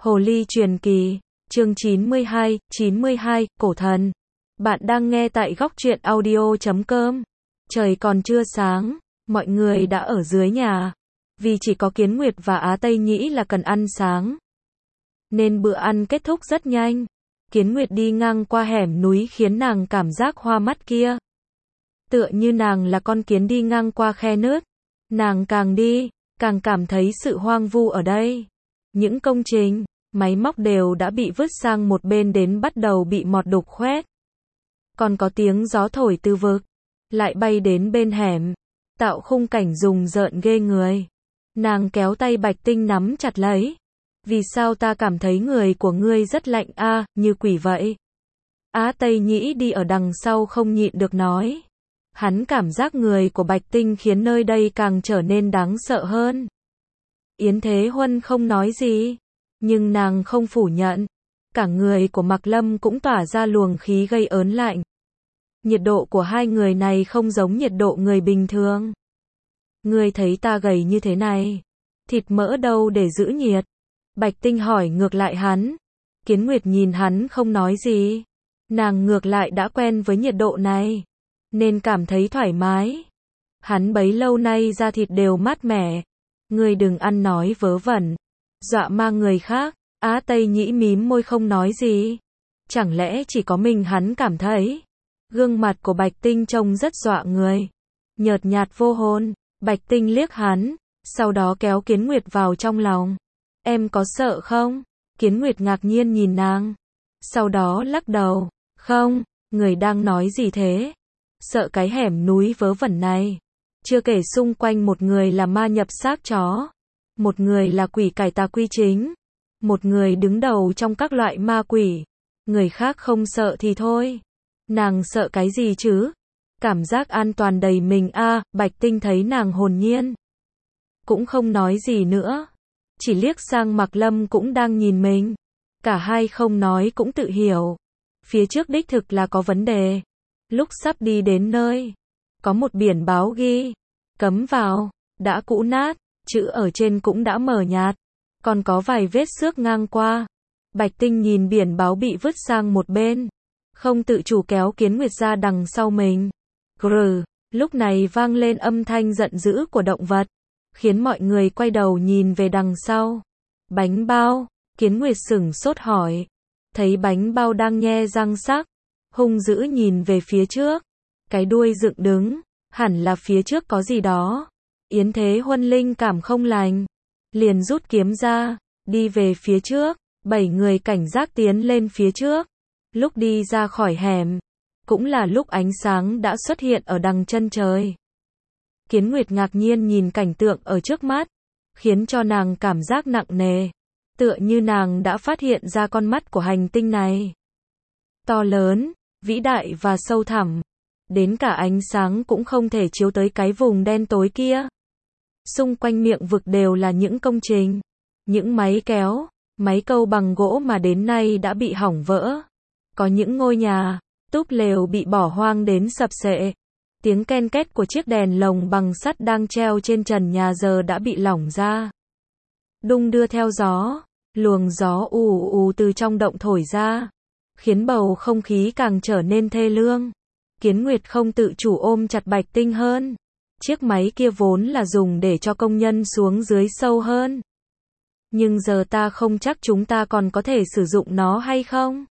Hồ ly truyền kỳ, chương 92, cổ thần. Bạn đang nghe tại góc truyện audio.com. Trời còn chưa sáng, mọi người đã ở dưới nhà. Vì chỉ có Kiến Nguyệt và Á Tây Nhĩ là cần ăn sáng, nên bữa ăn kết thúc rất nhanh. Kiến Nguyệt đi ngang qua hẻm núi khiến nàng cảm giác hoa mắt kia. Tựa như nàng là con kiến đi ngang qua khe nứt. Nàng càng đi, càng cảm thấy sự hoang vu ở đây. Những công trình, máy móc đều đã bị vứt sang một bên đến bắt đầu bị mọt đục khoét. Còn có tiếng gió thổi từ vực, lại bay đến bên hẻm, tạo khung cảnh rùng rợn ghê người. Nàng kéo tay Bạch Tinh nắm chặt lấy. Vì sao ta cảm thấy người của ngươi rất lạnh a, như quỷ vậy? Á Tây Nhĩ đi ở đằng sau không nhịn được nói. Hắn cảm giác người của Bạch Tinh khiến nơi đây càng trở nên đáng sợ hơn. Yến Thế Huân không nói gì, nhưng nàng không phủ nhận. Cả người của Mạc Lâm cũng tỏa ra luồng khí gây ớn lạnh. Nhiệt độ của hai người này không giống nhiệt độ người bình thường. Ngươi thấy ta gầy như thế này, thịt mỡ đâu để giữ nhiệt? Bạch Tinh hỏi ngược lại hắn. Kiến Nguyệt nhìn hắn không nói gì. Nàng ngược lại đã quen với nhiệt độ này, nên cảm thấy thoải mái. Hắn bấy lâu nay da thịt đều mát mẻ. Ngươi đừng ăn nói vớ vẩn, dọa ma người khác. Á Tây Nhĩ mím môi không nói gì. Chẳng lẽ chỉ có mình hắn cảm thấy? Gương mặt của Bạch Tinh trông rất dọa người, nhợt nhạt vô hồn. Bạch Tinh liếc hắn, sau đó kéo Kiến Nguyệt vào trong lòng. Em có sợ không? Kiến Nguyệt ngạc nhiên nhìn nàng, sau đó lắc đầu. Không, người đang nói gì thế? Sợ cái hẻm núi vớ vẩn này. Chưa kể xung quanh một người là ma nhập xác chó, một người là quỷ cải tà quy chính, một người đứng đầu trong các loại ma quỷ. Người khác không sợ thì thôi, nàng sợ cái gì chứ? Cảm giác an toàn đầy mình a. Bạch Tinh thấy nàng hồn nhiên, cũng không nói gì nữa, chỉ liếc sang Mạc Lâm cũng đang nhìn mình. Cả hai không nói cũng tự hiểu, phía trước đích thực là có vấn đề. Lúc sắp đi đến nơi, có một biển báo ghi cấm vào, đã cũ nát, chữ ở trên cũng đã mờ nhạt, còn có vài vết xước ngang qua. Bạch Tinh nhìn biển báo bị vứt sang một bên, không tự chủ kéo Kiến Nguyệt ra đằng sau mình. Grr, lúc này vang lên âm thanh giận dữ của động vật, khiến mọi người quay đầu nhìn về đằng sau. Bánh bao, Kiến Nguyệt sửng sốt hỏi. Thấy bánh bao đang nhe răng sắc, hung dữ nhìn về phía trước, cái đuôi dựng đứng, hẳn là phía trước có gì đó. Yến Thế Huân linh cảm không lành, liền rút kiếm ra, đi về phía trước. 7 người cảnh giác tiến lên phía trước. Lúc đi ra khỏi hẻm, cũng là lúc ánh sáng đã xuất hiện ở đằng chân trời. Kiến Nguyệt ngạc nhiên nhìn cảnh tượng ở trước mắt, khiến cho nàng cảm giác nặng nề, tựa như nàng đã phát hiện ra con mắt của hành tinh này. To lớn, vĩ đại và sâu thẳm, đến cả ánh sáng cũng không thể chiếu tới cái vùng đen tối kia. Xung quanh miệng vực đều là những công trình, những máy kéo, máy câu bằng gỗ mà đến nay đã bị hỏng vỡ. Có những ngôi nhà, túp lều bị bỏ hoang đến sập xệ. Tiếng ken két của chiếc đèn lồng bằng sắt đang treo trên trần nhà giờ đã bị lỏng ra, đung đưa theo gió. Luồng gió ù ù từ trong động thổi ra, khiến bầu không khí càng trở nên thê lương. Kiến Nguyệt không tự chủ ôm chặt Bạch Tinh hơn. Chiếc máy kia vốn là dùng để cho công nhân xuống dưới sâu hơn, nhưng giờ ta không chắc chúng ta còn có thể sử dụng nó hay không.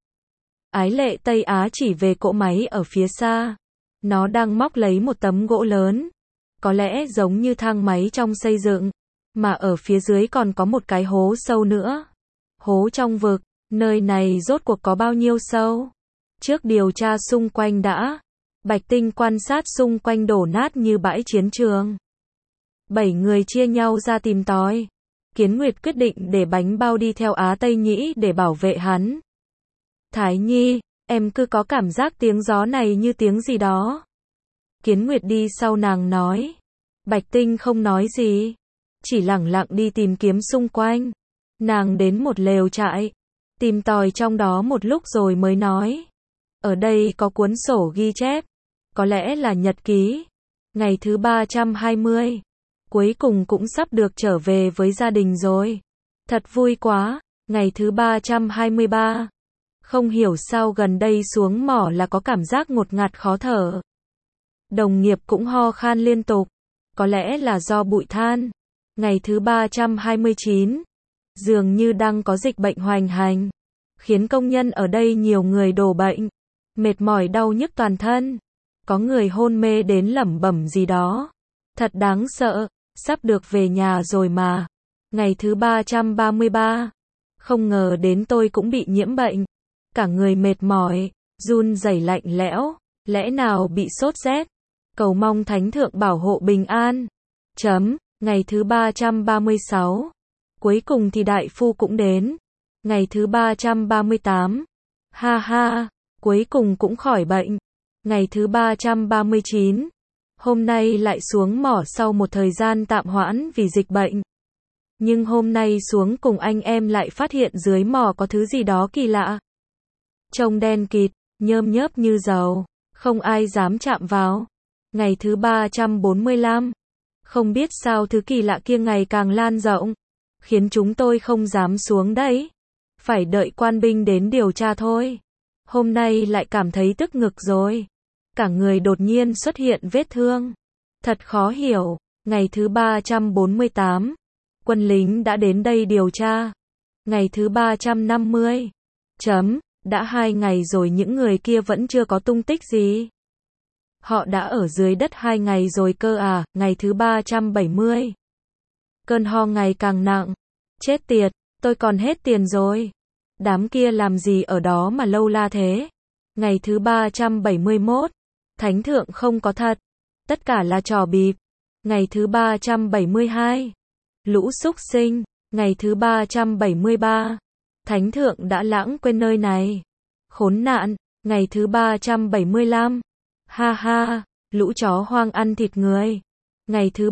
Ái Lệ Tây Á chỉ về cỗ máy ở phía xa. Nó đang móc lấy một tấm gỗ lớn, có lẽ giống như thang máy trong xây dựng, mà ở phía dưới còn có một cái hố sâu nữa. Hố trong vực, nơi này rốt cuộc có bao nhiêu sâu? Trước điều tra xung quanh đã. Bạch Tinh quan sát xung quanh đổ nát như bãi chiến trường. 7 người chia nhau ra tìm tòi. Kiến Nguyệt quyết định để bánh bao đi theo Á Tây Nhĩ để bảo vệ hắn. Thái Nhi, em cứ có cảm giác tiếng gió này như tiếng gì đó. Kiến Nguyệt đi sau nàng nói. Bạch Tinh không nói gì, chỉ lẳng lặng đi tìm kiếm xung quanh. Nàng đến một lều trại, tìm tòi trong đó một lúc rồi mới nói. Ở đây có cuốn sổ ghi chép, có lẽ là nhật ký. Ngày thứ 320, cuối cùng cũng sắp được trở về với gia đình rồi. Thật vui quá. Ngày thứ 323. Không hiểu sao gần đây xuống mỏ là có cảm giác ngột ngạt khó thở. Đồng nghiệp cũng ho khan liên tục. Có lẽ là do bụi than. Ngày thứ 329. Dường như đang có dịch bệnh hoành hành. Khiến công nhân ở đây nhiều người đổ bệnh. Mệt mỏi đau nhức toàn thân. Có người hôn mê đến lẩm bẩm gì đó. Thật đáng sợ. Sắp được về nhà rồi mà. Ngày thứ 333. Không ngờ đến tôi cũng bị nhiễm bệnh. Cả người mệt mỏi, run rẩy lạnh lẽo, lẽ nào bị sốt rét. Cầu mong Thánh Thượng bảo hộ bình an. Ngày thứ 336. Cuối cùng thì đại phu cũng đến. Ngày thứ 338. Ha ha, cuối cùng cũng khỏi bệnh. Ngày thứ 339. Hôm nay lại xuống mỏ sau một thời gian tạm hoãn vì dịch bệnh. Nhưng hôm nay xuống cùng anh em lại phát hiện dưới mỏ có thứ gì đó kỳ lạ. Trông đen kịt, nhớm nhớp như dầu, không ai dám chạm vào. Ngày thứ 345. Không biết sao thứ kỳ lạ kia ngày càng lan rộng, khiến chúng tôi không dám xuống đấy. Phải đợi quan binh đến điều tra thôi. Hôm nay lại cảm thấy tức ngực rồi. Cả người đột nhiên xuất hiện vết thương. Thật khó hiểu. Ngày thứ 348. Quân lính đã đến đây điều tra. Ngày thứ 350. Đã 2 ngày rồi những người kia vẫn chưa có tung tích gì. Họ đã ở dưới đất 2 ngày rồi cơ à. Ngày thứ 370. Cơn ho ngày càng nặng. Chết tiệt, tôi còn hết tiền rồi. Đám kia làm gì ở đó mà lâu la thế. Ngày thứ 371. Thánh Thượng không có thật. Tất cả là trò bịp. Ngày thứ 372. Lũ súc sinh. Ngày thứ 373. Thánh Thượng đã lãng quên nơi này. Khốn nạn. Ngày thứ 375. Ha ha, lũ chó hoang ăn thịt người. Ngày thứ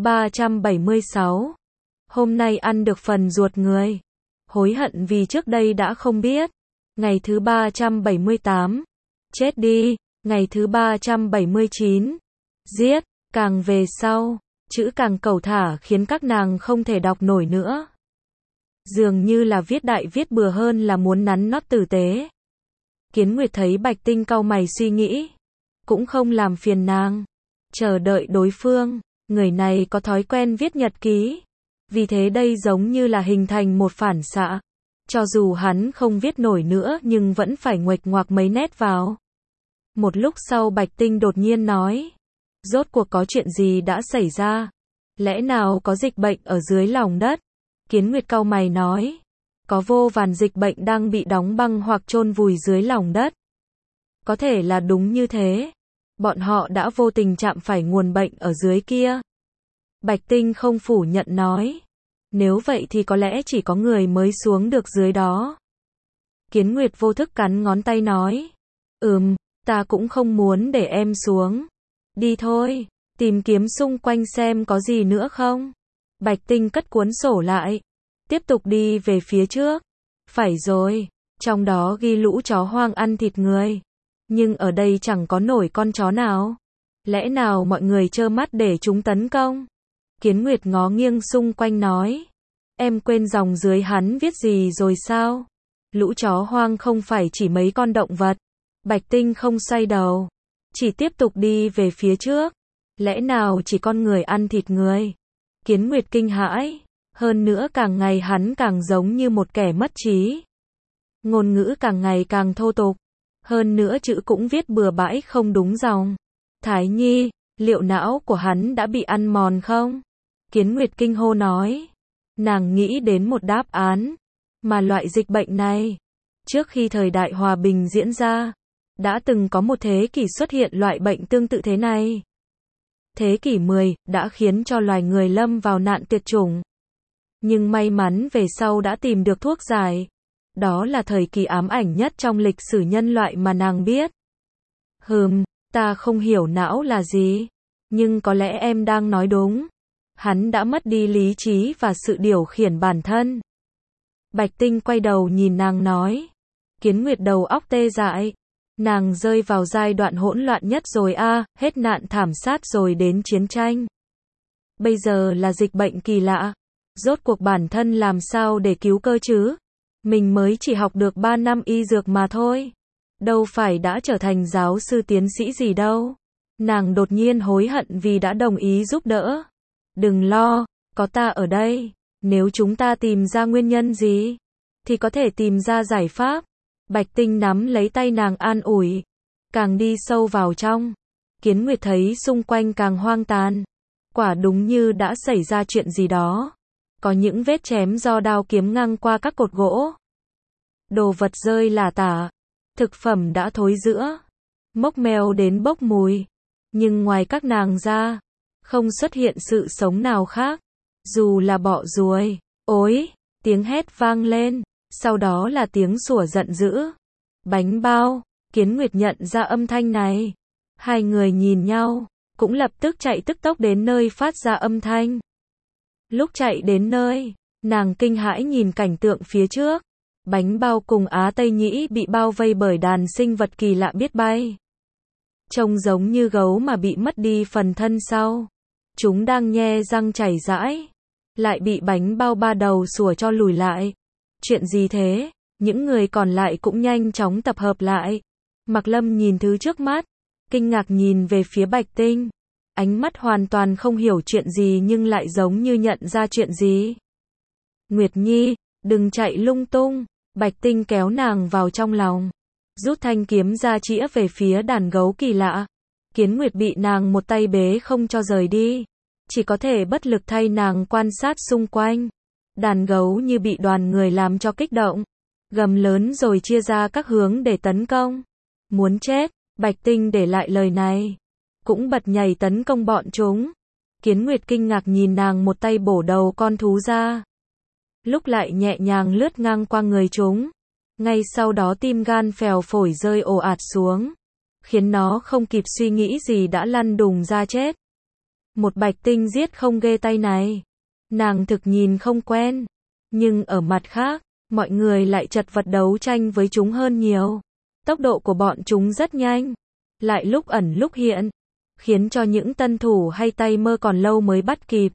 376. Hôm nay ăn được phần ruột người. Hối hận vì trước đây đã không biết. Ngày thứ 378. Chết đi. Ngày thứ 379. Giết. Càng về sau, chữ càng cẩu thả khiến các nàng không thể đọc nổi nữa. Dường như là viết đại viết bừa hơn là muốn nắn nót tử tế. Kiến Nguyệt thấy Bạch Tinh cau mày suy nghĩ. Cũng không làm phiền nàng. Chờ đợi đối phương. Người này có thói quen viết nhật ký. Vì thế đây giống như là hình thành một phản xạ. Cho dù hắn không viết nổi nữa nhưng vẫn phải nguệch ngoạc mấy nét vào. Một lúc sau Bạch Tinh đột nhiên nói. Rốt cuộc có chuyện gì đã xảy ra? Lẽ nào có dịch bệnh ở dưới lòng đất? Kiến Nguyệt cau mày nói. Có vô vàn dịch bệnh đang bị đóng băng hoặc chôn vùi dưới lòng đất. Có thể là đúng như thế. Bọn họ đã vô tình chạm phải nguồn bệnh ở dưới kia. Bạch Tinh không phủ nhận nói. Nếu vậy thì có lẽ chỉ có người mới xuống được dưới đó. Kiến Nguyệt vô thức cắn ngón tay nói. Ta cũng không muốn để em xuống. Đi thôi, tìm kiếm xung quanh xem có gì nữa không. Bạch Tinh cất cuốn sổ lại. Tiếp tục đi về phía trước. Phải rồi, trong đó ghi lũ chó hoang ăn thịt người. Nhưng ở đây chẳng có nổi con chó nào. Lẽ nào mọi người trơ mắt để chúng tấn công? Kiến Nguyệt ngó nghiêng xung quanh nói. Em quên dòng dưới hắn viết gì rồi sao? Lũ chó hoang không phải chỉ mấy con động vật. Bạch Tinh không xoay đầu. Chỉ tiếp tục đi về phía trước. Lẽ nào chỉ con người ăn thịt người? Kiến Nguyệt kinh hãi. Hơn nữa càng ngày hắn càng giống như một kẻ mất trí. Ngôn ngữ càng ngày càng thô tục. Hơn nữa chữ cũng viết bừa bãi không đúng dòng. Thái Nhi, liệu não của hắn đã bị ăn mòn không? Kiến Nguyệt kinh hô nói. Nàng nghĩ đến một đáp án. Mà loại dịch bệnh này, trước khi thời đại hòa bình diễn ra, đã từng có một thế kỷ xuất hiện loại bệnh tương tự thế này. Thế kỷ 10 đã khiến cho loài người lâm vào nạn tuyệt chủng. Nhưng may mắn về sau đã tìm được thuốc giải. Đó là thời kỳ ám ảnh nhất trong lịch sử nhân loại mà nàng biết. Ta không hiểu não là gì. Nhưng có lẽ em đang nói đúng. Hắn đã mất đi lý trí và sự điều khiển bản thân. Bạch Tinh quay đầu nhìn nàng nói. Kiến Nguyệt đầu óc tê dại. Nàng rơi vào giai đoạn hỗn loạn nhất rồi a, hết nạn thảm sát rồi đến chiến tranh. Bây giờ là dịch bệnh kỳ lạ. Rốt cuộc bản thân làm sao để cứu cơ chứ? Mình mới chỉ học được 3 năm y dược mà thôi. Đâu phải đã trở thành giáo sư tiến sĩ gì đâu. Nàng đột nhiên hối hận vì đã đồng ý giúp đỡ. Đừng lo, có ta ở đây. Nếu chúng ta tìm ra nguyên nhân gì, thì có thể tìm ra giải pháp. Bạch Tinh nắm lấy tay nàng an ủi. Càng đi sâu vào trong, Kiến Nguyệt thấy xung quanh càng hoang tàn. Quả đúng như đã xảy ra chuyện gì đó. Có những vết chém do đao kiếm ngang qua các cột gỗ. Đồ vật rơi lả tả. Thực phẩm đã thối rữa. Mốc meo đến bốc mùi. Nhưng ngoài các nàng ra, không xuất hiện sự sống nào khác. Dù là bọ ruồi. Ối! Tiếng hét vang lên. Sau đó là tiếng sủa giận dữ. Bánh bao! Kiến Nguyệt nhận ra âm thanh này. Hai người nhìn nhau, cũng lập tức chạy tức tốc đến nơi phát ra âm thanh. Lúc chạy đến nơi, nàng kinh hãi nhìn cảnh tượng phía trước. Bánh bao cùng Á Tây Nhĩ bị bao vây bởi đàn sinh vật kỳ lạ biết bay. Trông giống như gấu mà bị mất đi phần thân sau. Chúng đang nhe răng chảy rãi. Lại bị bánh bao ba đầu sủa cho lùi lại. Chuyện gì thế? Những người còn lại cũng nhanh chóng tập hợp lại. Mạc Lâm nhìn thứ trước mắt, kinh ngạc nhìn về phía Bạch Tinh. Ánh mắt hoàn toàn không hiểu chuyện gì nhưng lại giống như nhận ra chuyện gì. Nguyệt Nhi, đừng chạy lung tung. Bạch Tinh kéo nàng vào trong lòng. Rút thanh kiếm ra chĩa về phía đàn gấu kỳ lạ. Kiến Nguyệt bị nàng một tay bế không cho rời đi. Chỉ có thể bất lực thay nàng quan sát xung quanh. Đàn gấu như bị đoàn người làm cho kích động. Gầm lớn rồi chia ra các hướng để tấn công. Muốn chết, Bạch Tinh để lại lời này. Cũng bật nhảy tấn công bọn chúng. Kiến Nguyệt kinh ngạc nhìn nàng một tay bổ đầu con thú ra. Lúc lại nhẹ nhàng lướt ngang qua người chúng. Ngay sau đó tim gan phèo phổi rơi ồ ạt xuống. Khiến nó không kịp suy nghĩ gì đã lăn đùng ra chết. Một Bạch Tinh giết không ghê tay này. Nàng thực nhìn không quen. Nhưng ở mặt khác, mọi người lại chật vật đấu tranh với chúng hơn nhiều. Tốc độ của bọn chúng rất nhanh. Lại lúc ẩn lúc hiện. Khiến cho những tân thủ hay tay mơ còn lâu mới bắt kịp.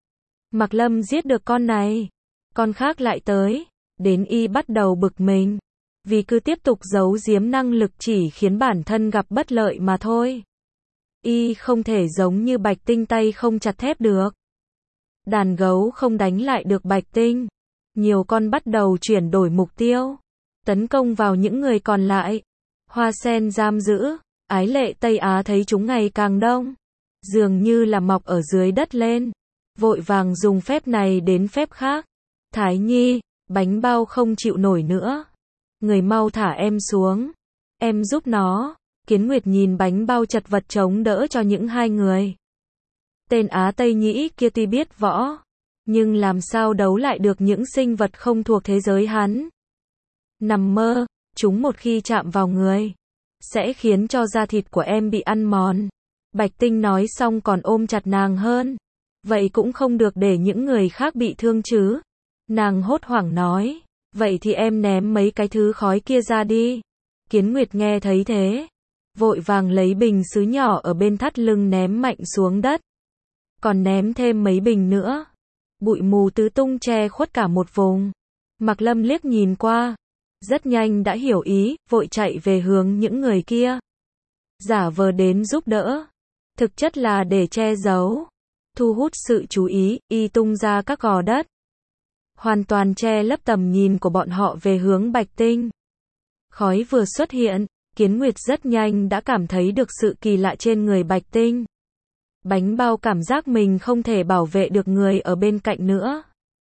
Mạc Lâm giết được con này. Con khác lại tới. Đến y bắt đầu bực mình. Vì cứ tiếp tục giấu giếm năng lực chỉ khiến bản thân gặp bất lợi mà thôi. Y không thể giống như Bạch Tinh tay không chặt thép được. Đàn gấu không đánh lại được Bạch Tinh. Nhiều con bắt đầu chuyển đổi mục tiêu. Tấn công vào những người còn lại. Hoa sen giam giữ. Ái Lệ Tây Á thấy chúng ngày càng đông. Dường như là mọc ở dưới đất lên. Vội vàng dùng phép này đến phép khác. Thái Nhi, bánh bao không chịu nổi nữa. Người mau thả em xuống. Em giúp nó. Kiến Nguyệt nhìn bánh bao chật vật chống đỡ cho những hai người. Tên Á Tây Nhĩ kia tuy biết võ. Nhưng làm sao đấu lại được những sinh vật không thuộc thế giới hắn. Nằm mơ, chúng một khi chạm vào người. Sẽ khiến cho da thịt của em bị ăn mòn. Bạch Tinh nói xong còn ôm chặt nàng hơn. Vậy cũng không được để những người khác bị thương chứ. Nàng hốt hoảng nói. Vậy thì em ném mấy cái thứ khói kia ra đi. Kiến Nguyệt nghe thấy thế. Vội vàng lấy bình sứ nhỏ ở bên thắt lưng ném mạnh xuống đất. Còn ném thêm mấy bình nữa. Bụi mù tứ tung che khuất cả một vùng. Mạc Lâm liếc nhìn qua. Rất nhanh đã hiểu ý, vội chạy về hướng những người kia. Giả vờ đến giúp đỡ. Thực chất là để che giấu. Thu hút sự chú ý, y tung ra các gò đất. Hoàn toàn che lấp tầm nhìn của bọn họ về hướng Bạch Tinh. Khói vừa xuất hiện, Kiến Nguyệt rất nhanh đã cảm thấy được sự kỳ lạ trên người Bạch Tinh. Bánh bao cảm giác mình không thể bảo vệ được người ở bên cạnh nữa.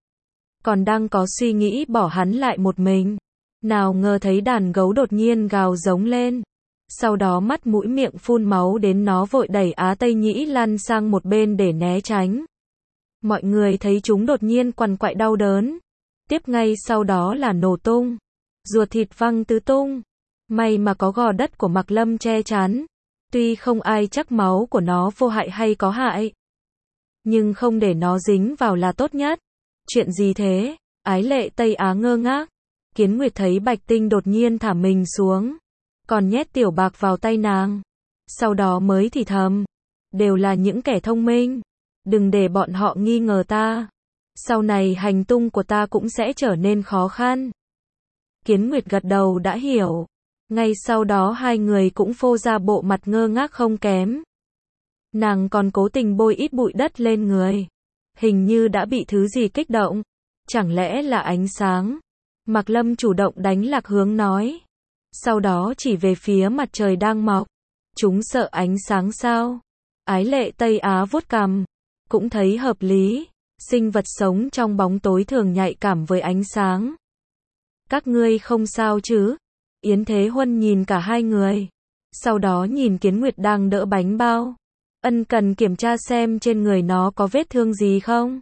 Còn đang có suy nghĩ bỏ hắn lại một mình. Nào ngờ thấy đàn gấu đột nhiên gào giống lên. Sau đó mắt mũi miệng phun máu đến nó vội đẩy Á Tây Nhĩ lăn sang một bên để né tránh. Mọi người thấy chúng đột nhiên quằn quại đau đớn. Tiếp ngay sau đó là nổ tung. Ruột thịt văng tứ tung. May mà có gò đất của Mạc Lâm che chắn. Tuy không ai chắc máu của nó vô hại hay có hại. Nhưng không để nó dính vào là tốt nhất. Chuyện gì thế? Ái Lệ Tây Á ngơ ngác. Kiến Nguyệt thấy Bạch Tinh đột nhiên thả mình xuống. Còn nhét tiểu bạc vào tay nàng. Sau đó mới thì thầm. Đều là những kẻ thông minh. Đừng để bọn họ nghi ngờ ta. Sau này hành tung của ta cũng sẽ trở nên khó khăn. Kiến Nguyệt gật đầu đã hiểu. Ngay sau đó hai người cũng phô ra bộ mặt ngơ ngác không kém. Nàng còn cố tình bôi ít bụi đất lên người. Hình như đã bị thứ gì kích động. Chẳng lẽ là ánh sáng? Mạc Lâm chủ động đánh lạc hướng nói. Sau đó chỉ về phía mặt trời đang mọc. Chúng sợ ánh sáng sao? Ái Lệ Tây Á vuốt cằm. Cũng thấy hợp lý. Sinh vật sống trong bóng tối thường nhạy cảm với ánh sáng. Các ngươi không sao chứ? Yến Thế Huân nhìn cả hai người. Sau đó nhìn Kiến Nguyệt đang đỡ bánh bao. Ân cần kiểm tra xem trên người nó có vết thương gì không.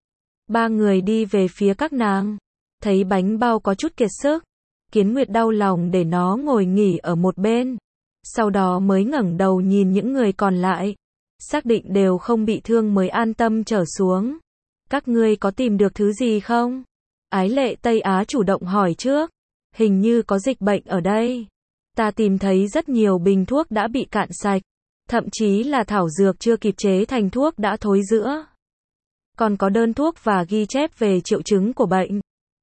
Ba người đi về phía các nàng. Thấy bánh bao có chút kiệt sức. Kiến Nguyệt đau lòng để nó ngồi nghỉ ở một bên. Sau đó mới ngẩng đầu nhìn những người còn lại. Xác định đều không bị thương mới an tâm trở xuống. Các ngươi có tìm được thứ gì không? Ái Lệ Tây Á chủ động hỏi trước. Hình như có dịch bệnh ở đây. Ta tìm thấy rất nhiều bình thuốc đã bị cạn sạch. Thậm chí là thảo dược chưa kịp chế thành thuốc đã thối rữa. Còn có đơn thuốc và ghi chép về triệu chứng của bệnh.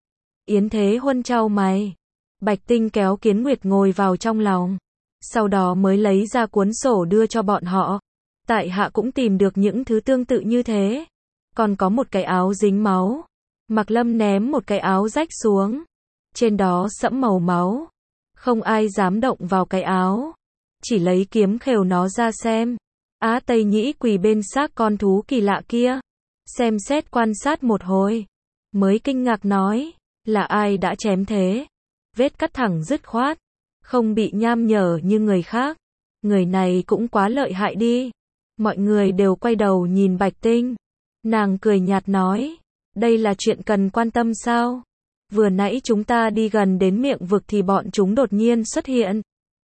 Yến Thế Huân chau mày. Bạch Tinh kéo Kiến Nguyệt ngồi vào trong lòng. Sau đó mới lấy ra cuốn sổ đưa cho bọn họ. Tại hạ cũng tìm được những thứ tương tự như thế. Còn có một cái áo dính máu. Mạc Lâm ném một cái áo rách xuống. Trên đó sẫm màu máu. Không ai dám động vào cái áo. Chỉ lấy kiếm khều nó ra xem. Á Tây Nhĩ quỳ bên xác con thú kỳ lạ kia. Xem xét quan sát một hồi. Mới kinh ngạc nói. Là ai đã chém thế? Vết cắt thẳng dứt khoát. Không bị nham nhở như người khác. Người này cũng quá lợi hại đi. Mọi người đều quay đầu nhìn Bạch Tinh. Nàng cười nhạt nói. Đây là chuyện cần quan tâm sao? Vừa nãy chúng ta đi gần đến miệng vực thì bọn chúng đột nhiên xuất hiện.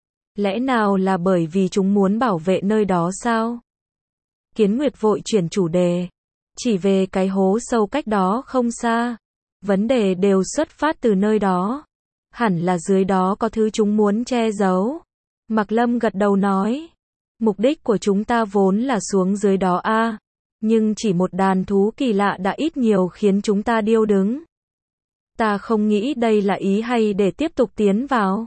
Lẽ nào là bởi vì chúng muốn bảo vệ nơi đó sao? Kiến Nguyệt vội chuyển chủ đề. Chỉ về cái hố sâu cách đó không xa. Vấn đề đều xuất phát từ nơi đó. Hẳn là dưới đó có thứ chúng muốn che giấu. Mạc Lâm gật đầu nói. Mục đích của chúng ta vốn là xuống dưới đó a. Nhưng chỉ một đàn thú kỳ lạ đã ít nhiều khiến chúng ta điêu đứng. Ta không nghĩ đây là ý hay để tiếp tục tiến vào.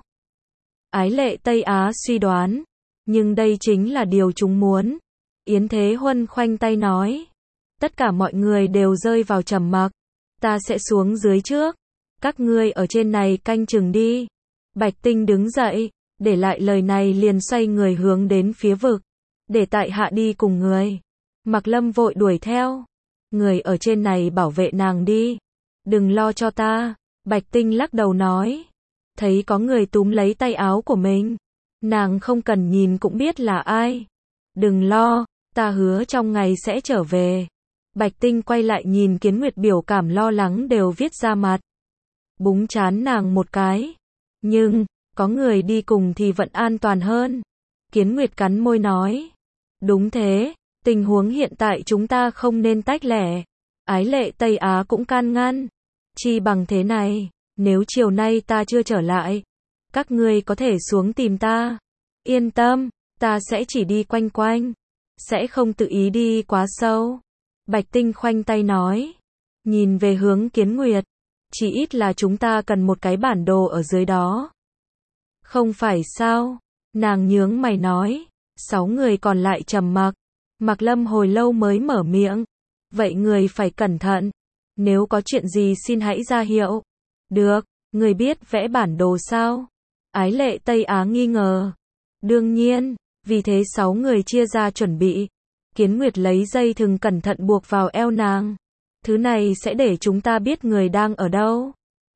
Ái Lệ Tây Á suy đoán. Nhưng đây chính là điều chúng muốn. Yến Thế Huân khoanh tay nói. Tất cả mọi người đều rơi vào trầm mặc. Ta sẽ xuống dưới trước. Các ngươi ở trên này canh chừng đi. Bạch Tinh đứng dậy. Để lại lời này liền xoay người hướng đến phía vực. Để tại hạ đi cùng người. Mạc Lâm vội đuổi theo. Người ở trên này bảo vệ nàng đi. Đừng lo cho ta. Bạch Tinh lắc đầu nói. Thấy có người túm lấy tay áo của mình. Nàng không cần nhìn cũng biết là ai. Đừng lo, ta hứa trong ngày sẽ trở về. Bạch Tinh quay lại nhìn Kiến Nguyệt biểu cảm lo lắng đều viết ra mặt. Búng trán nàng một cái. Nhưng, có người đi cùng thì vẫn an toàn hơn. Kiến Nguyệt cắn môi nói. Đúng thế, tình huống hiện tại chúng ta không nên tách lẻ. Ái Lệ Tây Á cũng can ngăn. Chi bằng thế này, nếu chiều nay ta chưa trở lại, các ngươi có thể xuống tìm ta. Yên tâm, ta sẽ chỉ đi quanh quanh. Sẽ không tự ý đi quá sâu. Bạch Tinh khoanh tay nói. Nhìn về hướng Kiến Nguyệt. Chỉ ít là chúng ta cần một cái bản đồ ở dưới đó. Không phải sao? Nàng nhướng mày nói. 6 người còn lại trầm mặc. Mạc Lâm hồi lâu mới mở miệng. Vậy người phải cẩn thận. Nếu có chuyện gì xin hãy ra hiệu. Được, người biết vẽ bản đồ sao? Ái Lệ Tây Á nghi ngờ. Đương nhiên, vì thế 6 người chia ra chuẩn bị. Kiến Nguyệt lấy dây thừng cẩn thận buộc vào eo nàng. Thứ này sẽ để chúng ta biết người đang ở đâu.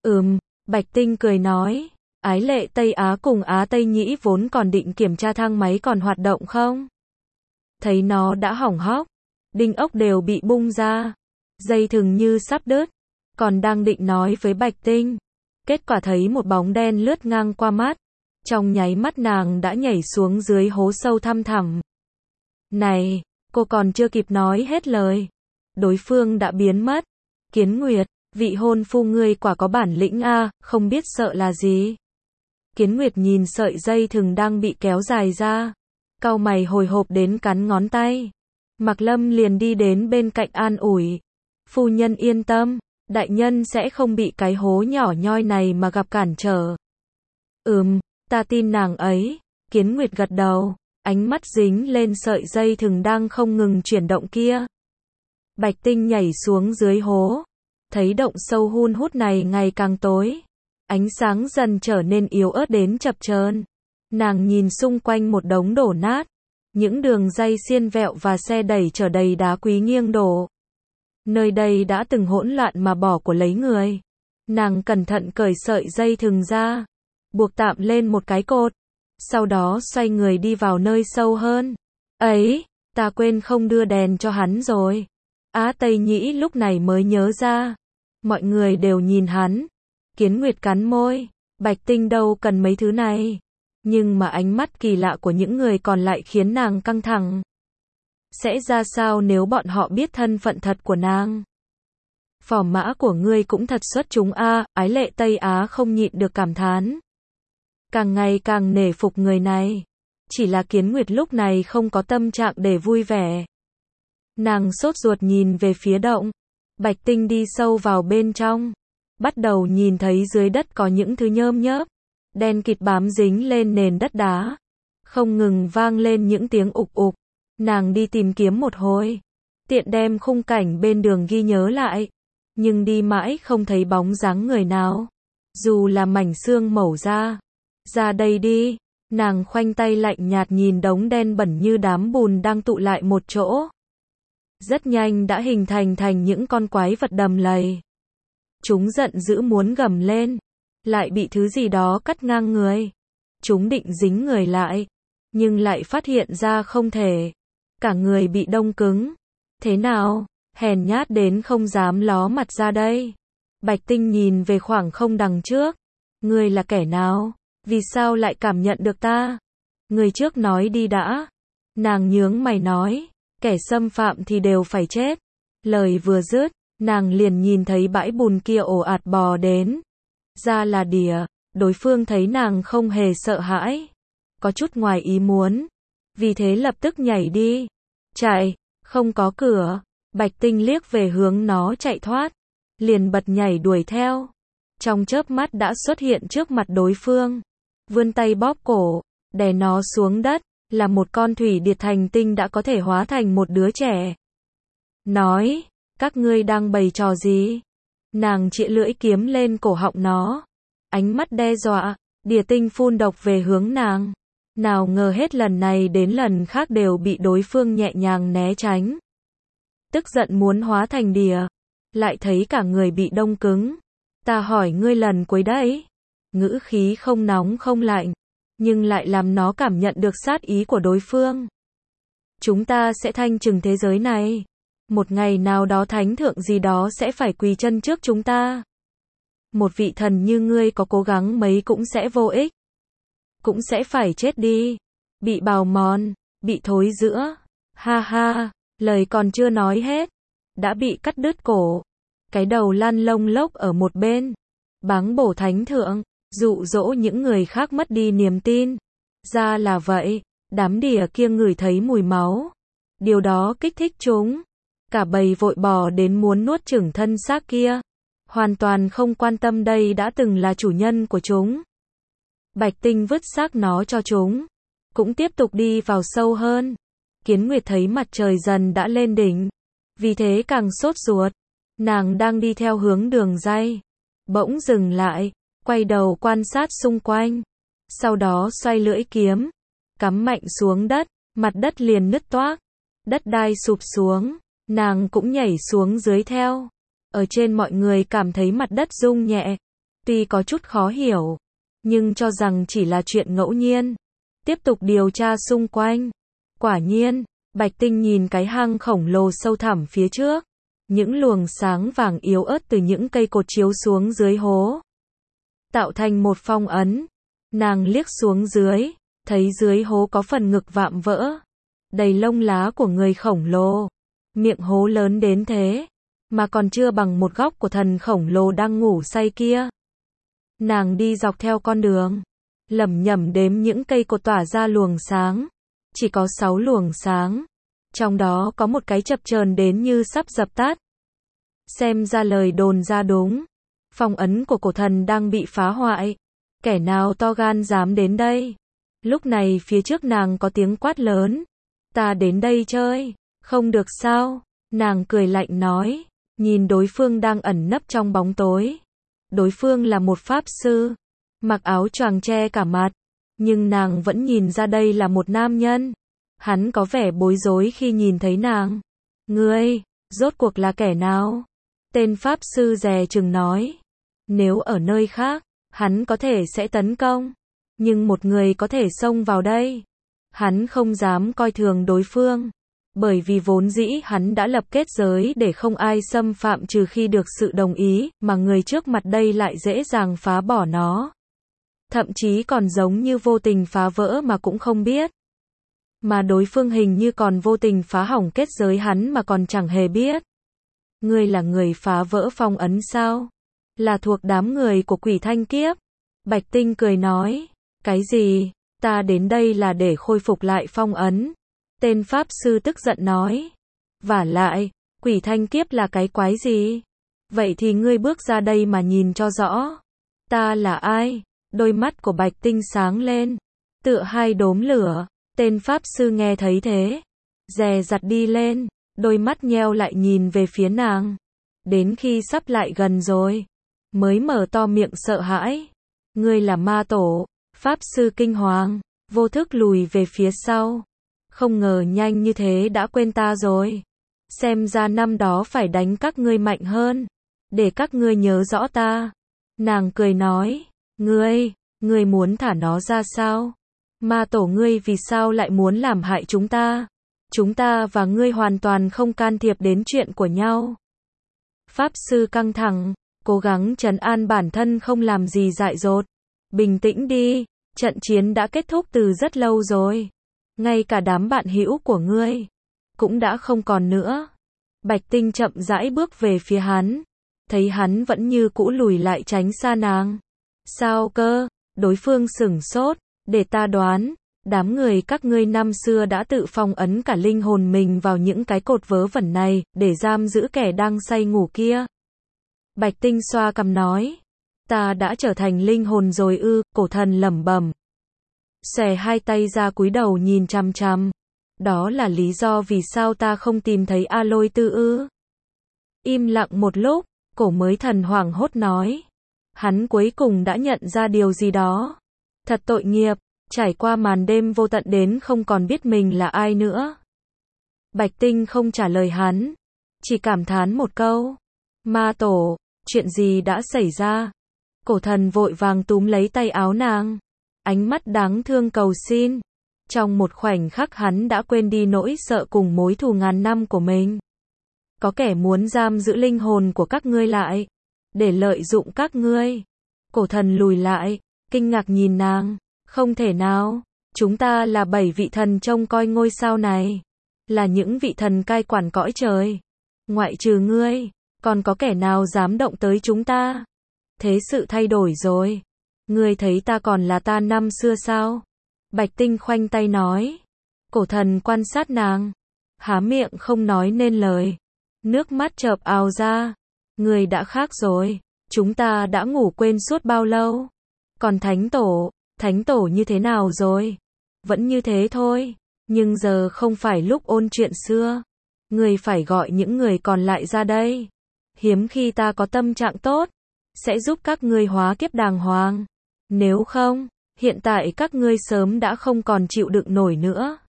Bạch Tinh cười nói. Ái Lệ Tây Á cùng Á Tây Nhĩ vốn còn định kiểm tra thang máy còn hoạt động không. Thấy nó đã hỏng hóc. Đinh ốc đều bị bung ra. Dây thừng như sắp đứt. Còn đang định nói với Bạch Tinh. Kết quả thấy một bóng đen lướt ngang qua mắt. Trong nháy mắt nàng đã nhảy xuống dưới hố sâu thăm thẳm. Này, cô còn chưa kịp nói hết lời. Đối phương đã biến mất. Kiến Nguyệt, vị hôn phu ngươi quả có bản lĩnh a, không biết sợ là gì. Kiến Nguyệt nhìn sợi dây thừng đang bị kéo dài ra. Cau mày hồi hộp đến cắn ngón tay. Mạc Lâm liền đi đến bên cạnh an ủi. Phu nhân yên tâm, đại nhân sẽ không bị cái hố nhỏ nhoi này mà gặp cản trở. Ta tin nàng ấy. Kiến Nguyệt gật đầu, ánh mắt dính lên sợi dây thừng đang không ngừng chuyển động kia. Bạch Tinh nhảy xuống dưới hố, thấy động sâu hun hút này ngày càng tối. Ánh sáng dần trở nên yếu ớt đến chập chờn. Nàng nhìn xung quanh một đống đổ nát, những đường ray xiên vẹo và xe đẩy chở đầy đá quý nghiêng đổ. Nơi đây đã từng hỗn loạn mà bỏ của lấy người. Nàng cẩn thận cởi sợi dây thừng ra, buộc tạm lên một cái cột, sau đó xoay người đi vào nơi sâu hơn. Ấy, ta quên không đưa đèn cho hắn rồi. Á Tây Nhĩ lúc này mới nhớ ra. Mọi người đều nhìn hắn. Kiến Nguyệt cắn môi, Bạch Tinh đâu cần mấy thứ này. Nhưng mà ánh mắt kỳ lạ của những người còn lại khiến nàng căng thẳng. Sẽ ra sao nếu bọn họ biết thân phận thật của nàng? Phò mã của ngươi cũng thật xuất chúng a. Ái Lệ Tây Á không nhịn được cảm thán. Càng ngày càng nể phục người này. Chỉ là Kiến Nguyệt lúc này không có tâm trạng để vui vẻ. Nàng sốt ruột nhìn về phía động. Bạch Tinh đi sâu vào bên trong, bắt đầu nhìn thấy dưới đất có những thứ nhớm nhớp, đen kịt bám dính lên nền đất đá. Không ngừng vang lên những tiếng ục ục. Nàng đi tìm kiếm một hồi, tiện đem khung cảnh bên đường ghi nhớ lại. Nhưng đi mãi không thấy bóng dáng người nào. Dù là mảnh xương mẩu ra. Ra đây đi. Nàng khoanh tay lạnh nhạt nhìn đống đen bẩn như đám bùn đang tụ lại một chỗ. Rất nhanh đã hình thành những con quái vật đầm lầy. Chúng giận dữ muốn gầm lên. Lại bị thứ gì đó cắt ngang người. Chúng định dính người lại. Nhưng lại phát hiện ra không thể. Cả người bị đông cứng. Thế nào? Hèn nhát đến không dám ló mặt ra đây. Bạch Tinh nhìn về khoảng không đằng trước. Ngươi là kẻ nào? Vì sao lại cảm nhận được ta? Người trước nói đi đã. Nàng nhướng mày nói. Kẻ xâm phạm thì đều phải chết. Lời vừa dứt, nàng liền nhìn thấy bãi bùn kia ồ ạt bò đến. Ra là đỉa. Đối phương thấy nàng không hề sợ hãi. Có chút ngoài ý muốn. Vì thế lập tức nhảy đi. Chạy. Không có cửa. Bạch Tinh liếc về hướng nó chạy thoát. Liền bật nhảy đuổi theo. Trong chớp mắt đã xuất hiện trước mặt đối phương. Vươn tay bóp cổ. Đè nó xuống đất. Là một con thủy điệt thành tinh đã có thể hóa thành một đứa trẻ. Nói. Các ngươi đang bày trò gì? Nàng chĩa lưỡi kiếm lên cổ họng nó. Ánh mắt đe dọa. Đỉa tinh phun độc về hướng nàng. Nào ngờ hết lần này đến lần khác đều bị đối phương nhẹ nhàng né tránh. Tức giận muốn hóa thành đỉa. Lại thấy cả người bị đông cứng. Ta hỏi ngươi lần cuối đấy. Ngữ khí không nóng không lạnh. Nhưng lại làm nó cảm nhận được sát ý của đối phương. Chúng ta sẽ thanh trừng thế giới này. Một ngày nào đó thánh thượng gì đó sẽ phải quỳ chân trước chúng ta. Một vị thần như ngươi có cố gắng mấy cũng sẽ vô ích. Cũng sẽ phải chết đi. Bị bào mòn. Bị thối rữa. Ha ha. Lời còn chưa nói hết. Đã bị cắt đứt cổ. Cái đầu lăn lông lốc ở một bên. Báng bổ thánh thượng. Dụ dỗ những người khác mất đi niềm tin. Ra là vậy. Đám đỉa kia ngửi thấy mùi máu. Điều đó kích thích chúng. Cả bầy vội bò đến muốn nuốt chửng thân xác kia. Hoàn toàn không quan tâm đây đã từng là chủ nhân của chúng. Bạch Tinh vứt xác nó cho chúng. Cũng tiếp tục đi vào sâu hơn. Kiến Nguyệt thấy mặt trời dần đã lên đỉnh. Vì thế càng sốt ruột. Nàng đang đi theo hướng đường ray. Bỗng dừng lại. Quay đầu quan sát xung quanh. Sau đó xoay lưỡi kiếm. Cắm mạnh xuống đất. Mặt đất liền nứt toác. Đất đai sụp xuống. Nàng cũng nhảy xuống dưới theo. Ở trên mọi người cảm thấy mặt đất rung nhẹ. Tuy có chút khó hiểu. Nhưng cho rằng chỉ là chuyện ngẫu nhiên. Tiếp tục điều tra xung quanh. Quả nhiên, Bạch Tinh nhìn cái hang khổng lồ sâu thẳm phía trước. Những luồng sáng vàng yếu ớt từ những cây cột chiếu xuống dưới hố. Tạo thành một phong ấn. Nàng liếc xuống dưới. Thấy dưới hố có phần ngực vạm vỡ. Đầy lông lá của người khổng lồ. Miệng hố lớn đến thế. Mà còn chưa bằng một góc của thần khổng lồ đang ngủ say kia. Nàng đi dọc theo con đường. Lẩm nhẩm đếm những cây cột tỏa ra luồng sáng. Chỉ có 6 luồng sáng. Trong đó có một cái chập chờn đến như sắp dập tắt. Xem ra lời đồn ra đúng. Phong ấn của cổ thần đang bị phá hoại. Kẻ nào to gan dám đến đây? Lúc này phía trước nàng có tiếng quát lớn. Ta đến đây chơi. Không được sao? Nàng cười lạnh nói. Nhìn đối phương đang ẩn nấp trong bóng tối. Đối phương là một pháp sư. Mặc áo choàng che cả mặt. Nhưng nàng vẫn nhìn ra đây là một nam nhân. Hắn có vẻ bối rối khi nhìn thấy nàng. Ngươi, rốt cuộc là kẻ nào? Tên pháp sư dè chừng nói. Nếu ở nơi khác, hắn có thể sẽ tấn công. Nhưng một người có thể xông vào đây. Hắn không dám coi thường đối phương. Bởi vì vốn dĩ hắn đã lập kết giới để không ai xâm phạm trừ khi được sự đồng ý, mà người trước mặt đây lại dễ dàng phá bỏ nó. Thậm chí còn giống như vô tình phá vỡ mà cũng không biết. Mà đối phương hình như còn vô tình phá hỏng kết giới hắn mà còn chẳng hề biết. Ngươi là người phá vỡ phong ấn sao? Là thuộc đám người của Quỷ Thanh Kiếp. Bạch Tinh cười nói. Cái gì? Ta đến đây là để khôi phục lại phong ấn. Tên pháp sư tức giận nói. Vả lại, Quỷ Thanh Kiếp là cái quái gì? Vậy thì ngươi bước ra đây mà nhìn cho rõ. Ta là ai? Đôi mắt của Bạch Tinh sáng lên. Tựa hai đốm lửa. Tên pháp sư nghe thấy thế. Dè dặt đi lên. Đôi mắt nheo lại nhìn về phía nàng. Đến khi sắp lại gần rồi. Mới mở to miệng sợ hãi. Ngươi là ma tổ. Pháp sư kinh hoàng. Vô thức lùi về phía sau. Không ngờ nhanh như thế đã quên ta rồi. Xem ra năm đó phải đánh các ngươi mạnh hơn. Để các ngươi nhớ rõ ta. Nàng cười nói. Ngươi muốn thả nó ra sao? Ma tổ ngươi vì sao lại muốn làm hại chúng ta? Chúng ta và ngươi hoàn toàn không can thiệp đến chuyện của nhau. Pháp sư căng thẳng, cố gắng trấn an bản thân không làm gì dại dột. Bình tĩnh đi, trận chiến đã kết thúc từ rất lâu rồi. Ngay cả đám bạn hữu của ngươi cũng đã không còn nữa. Bạch Tinh chậm rãi bước về phía hắn. Thấy hắn vẫn như cũ lùi lại tránh xa nàng. Sao cơ? Đối phương sửng sốt. Để ta đoán, đám người các ngươi năm xưa đã tự phong ấn cả linh hồn mình vào những cái cột vớ vẩn này, để giam giữ kẻ đang say ngủ kia. Bạch Tinh xoa cằm nói. Ta đã trở thành linh hồn rồi ư? Cổ thần lẩm bẩm. Xòe hai tay ra cúi đầu nhìn chằm chằm. Đó là lý do vì sao ta không tìm thấy A Lôi Tư ư? Im lặng một lúc, cổ mới thần hoảng hốt nói. Hắn cuối cùng đã nhận ra điều gì đó. Thật tội nghiệp, trải qua màn đêm vô tận đến không còn biết mình là ai nữa. Bạch Tinh không trả lời hắn, chỉ cảm thán một câu. Ma tổ, chuyện gì đã xảy ra? Cổ thần vội vàng túm lấy tay áo nàng. Ánh mắt đáng thương cầu xin. Trong một khoảnh khắc hắn đã quên đi nỗi sợ cùng mối thù ngàn năm của mình. Có kẻ muốn giam giữ linh hồn của các ngươi lại, để lợi dụng các ngươi. Cổ thần lùi lại, kinh ngạc nhìn nàng. Không thể nào, chúng ta là 7 vị thần trông coi ngôi sao này. Là những vị thần cai quản cõi trời. Ngoại trừ ngươi, còn có kẻ nào dám động tới chúng ta? Thế sự thay đổi rồi. Ngươi thấy ta còn là ta năm xưa sao? Bạch Tinh khoanh tay nói. Cổ thần quan sát nàng. Há miệng không nói nên lời. Nước mắt chợp ào ra. Ngươi đã khác rồi. Chúng ta đã ngủ quên suốt bao lâu? Còn Thánh tổ như thế nào rồi? Vẫn như thế thôi. Nhưng giờ không phải lúc ôn chuyện xưa. Ngươi phải gọi những người còn lại ra đây. Hiếm khi ta có tâm trạng tốt, sẽ giúp các ngươi hóa kiếp đàng hoàng. Nếu không, hiện tại các ngươi sớm đã không còn chịu đựng nổi nữa.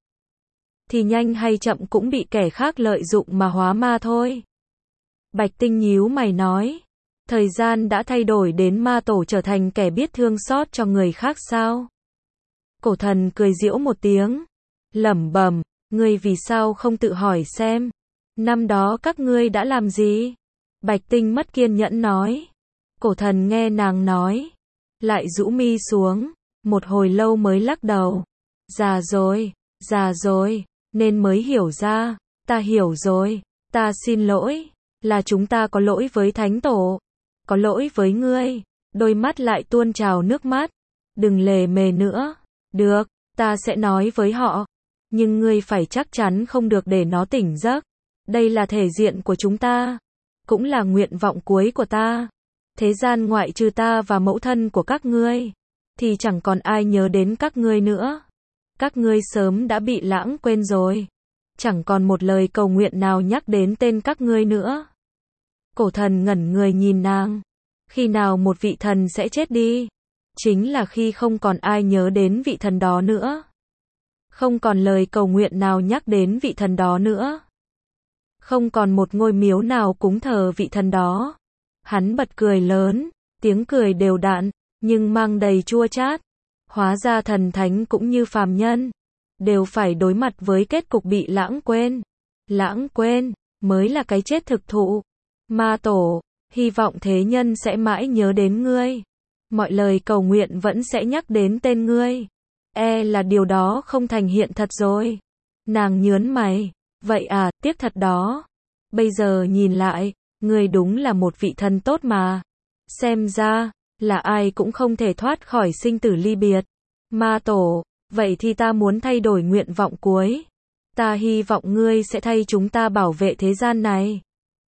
Thì nhanh hay chậm cũng bị kẻ khác lợi dụng mà hóa ma thôi. Bạch Tinh nhíu mày nói. Thời gian đã thay đổi đến ma tổ trở thành kẻ biết thương xót cho người khác sao? Cổ thần cười giễu một tiếng. Lẩm bẩm, ngươi vì sao không tự hỏi xem? Năm đó các ngươi đã làm gì? Bạch Tinh mất kiên nhẫn nói. Cổ thần nghe nàng nói, lại rũ mi xuống, một hồi lâu mới lắc đầu. Già rồi, nên mới hiểu ra. Ta hiểu rồi, ta xin lỗi. Là chúng ta có lỗi với Thánh tổ. Có lỗi với ngươi. Đôi mắt lại tuôn trào nước mắt. Đừng lề mề nữa. Được, ta sẽ nói với họ. Nhưng ngươi phải chắc chắn không được để nó tỉnh giấc. Đây là thể diện của chúng ta. cũng là nguyện vọng cuối của ta. Thế gian ngoại trừ ta và mẫu thân của các ngươi, thì chẳng còn ai nhớ đến các ngươi nữa. Các ngươi sớm đã bị lãng quên rồi. Chẳng còn một lời cầu nguyện nào nhắc đến tên các ngươi nữa. Cổ thần ngẩn người nhìn nàng. Khi nào một vị thần sẽ chết đi? Chính là khi không còn ai nhớ đến vị thần đó nữa. Không còn lời cầu nguyện nào nhắc đến vị thần đó nữa. Không còn một ngôi miếu nào cúng thờ vị thần đó. Hắn bật cười lớn, tiếng cười đều đặn, nhưng mang đầy chua chát. Hóa ra thần thánh cũng như phàm nhân, đều phải đối mặt với kết cục bị lãng quên. Lãng quên, mới là cái chết thực thụ. Ma tổ, hy vọng thế nhân sẽ mãi nhớ đến ngươi. Mọi lời cầu nguyện vẫn sẽ nhắc đến tên ngươi. Là điều đó không thành hiện thật rồi. Nàng nhớn mày. Vậy à, tiếc thật đó. Bây giờ nhìn lại, ngươi đúng là một vị thần tốt mà. Xem ra, là ai cũng không thể thoát khỏi sinh tử ly biệt. Ma tổ, vậy thì ta muốn thay đổi nguyện vọng cuối. Ta hy vọng ngươi sẽ thay chúng ta bảo vệ thế gian này.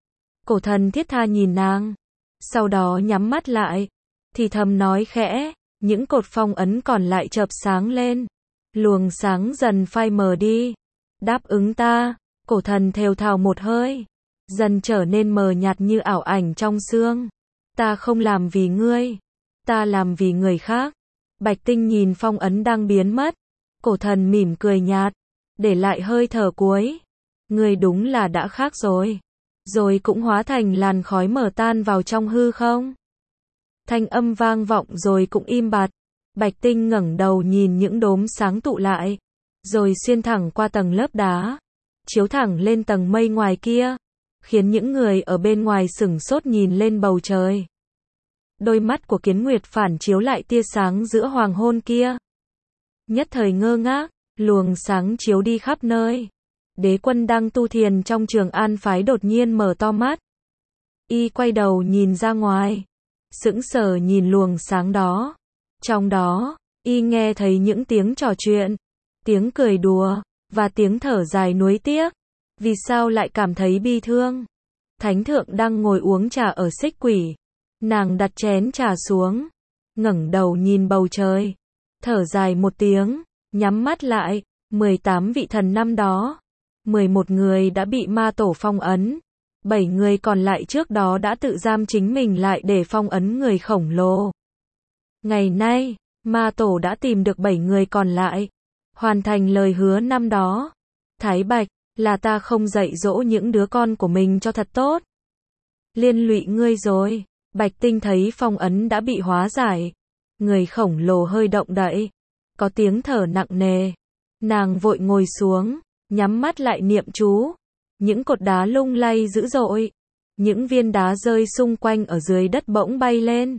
Cổ thần thiết tha nhìn nàng. Sau đó nhắm mắt lại. Thì thầm nói khẽ. Những cột phong ấn còn lại chợp sáng lên. Luồng sáng dần phai mờ đi. Đáp ứng ta. Cổ thần thều thào một hơi. Dần trở nên mờ nhạt như ảo ảnh trong sương. Ta không làm vì ngươi. Ta làm vì người khác. Bạch Tinh nhìn phong ấn đang biến mất. Cổ thần mỉm cười nhạt. Để lại hơi thở cuối. Ngươi đúng là đã khác rồi. Rồi cũng hóa thành làn khói mờ tan vào trong hư không. Thanh âm vang vọng rồi cũng im bặt. Bạch Tinh ngẩng đầu nhìn những đốm sáng tụ lại. Rồi xuyên thẳng qua tầng lớp đá. Chiếu thẳng lên tầng mây ngoài kia. Khiến những người ở bên ngoài sửng sốt nhìn lên bầu trời. Đôi mắt của Kiến Nguyệt phản chiếu lại tia sáng giữa hoàng hôn kia. Nhất thời ngơ ngác, luồng sáng chiếu đi khắp nơi. Đế Quân đang tu thiền trong Trường An phái đột nhiên mở to mắt. Y quay đầu nhìn ra ngoài. Sững sờ nhìn luồng sáng đó. Trong đó, y nghe thấy những tiếng trò chuyện, tiếng cười đùa, và tiếng thở dài nuối tiếc. Vì sao lại cảm thấy bi thương? Thánh thượng đang ngồi uống trà ở Xích Quỷ. Nàng đặt chén trà xuống, ngẩng đầu nhìn bầu trời, thở dài một tiếng, nhắm mắt lại. 18 vị thần năm đó, 11 người đã bị ma tổ phong ấn, 7 người còn lại trước đó đã tự giam chính mình lại để phong ấn người khổng lồ. Ngày nay, ma tổ đã tìm được 7 người còn lại, hoàn thành lời hứa năm đó. Thái Bạch, là ta không dạy dỗ những đứa con của mình cho thật tốt. Liên lụy ngươi rồi. Bạch Tinh thấy phong ấn đã bị hóa giải. Người khổng lồ hơi động đậy. Có tiếng thở nặng nề. Nàng vội ngồi xuống, nhắm mắt lại niệm chú. Những cột đá lung lay dữ dội. Những viên đá rơi xung quanh ở dưới đất bỗng bay lên.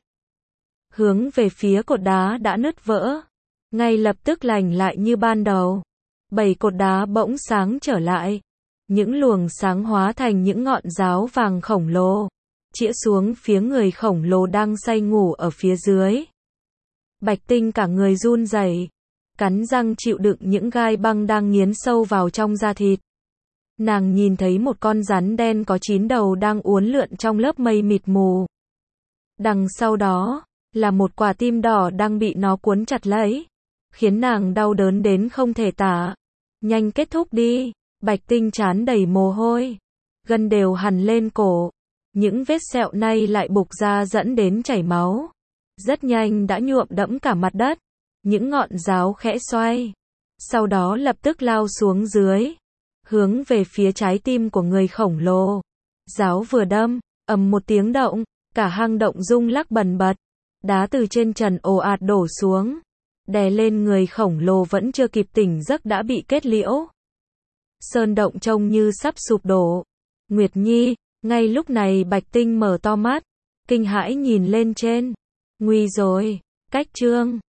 Hướng về phía cột đá đã nứt vỡ. Ngay lập tức lành lại như ban đầu. 7 cột đá bỗng sáng trở lại. Những luồng sáng hóa thành những ngọn giáo vàng khổng lồ. Chĩa xuống phía người khổng lồ đang say ngủ ở phía dưới. Bạch Tinh cả người run rẩy, cắn răng chịu đựng những gai băng đang nghiến sâu vào trong da thịt. Nàng nhìn thấy một con rắn đen có 9 đầu đang uốn lượn trong lớp mây mịt mù. Đằng sau đó, là một quả tim đỏ đang bị nó cuốn chặt lấy, khiến nàng đau đớn đến không thể tả. Nhanh kết thúc đi. Bạch Tinh trán đầy mồ hôi, gân đều hằn lên cổ. Những vết sẹo nay lại bục ra dẫn đến chảy máu. Rất nhanh đã nhuộm đẫm cả mặt đất. Những ngọn giáo khẽ xoay. Sau đó lập tức lao xuống dưới. Hướng về phía trái tim của người khổng lồ. Giáo vừa đâm, ầm một tiếng động. Cả hang động rung lắc bần bật. Đá từ trên trần ồ ạt đổ xuống. Đè lên người khổng lồ vẫn chưa kịp tỉnh giấc đã bị kết liễu. Sơn động trông như sắp sụp đổ. Nguyệt Nhi, ngay lúc này Bạch Tinh mở to mắt, kinh hãi nhìn lên trên. Nguy rồi, cách chương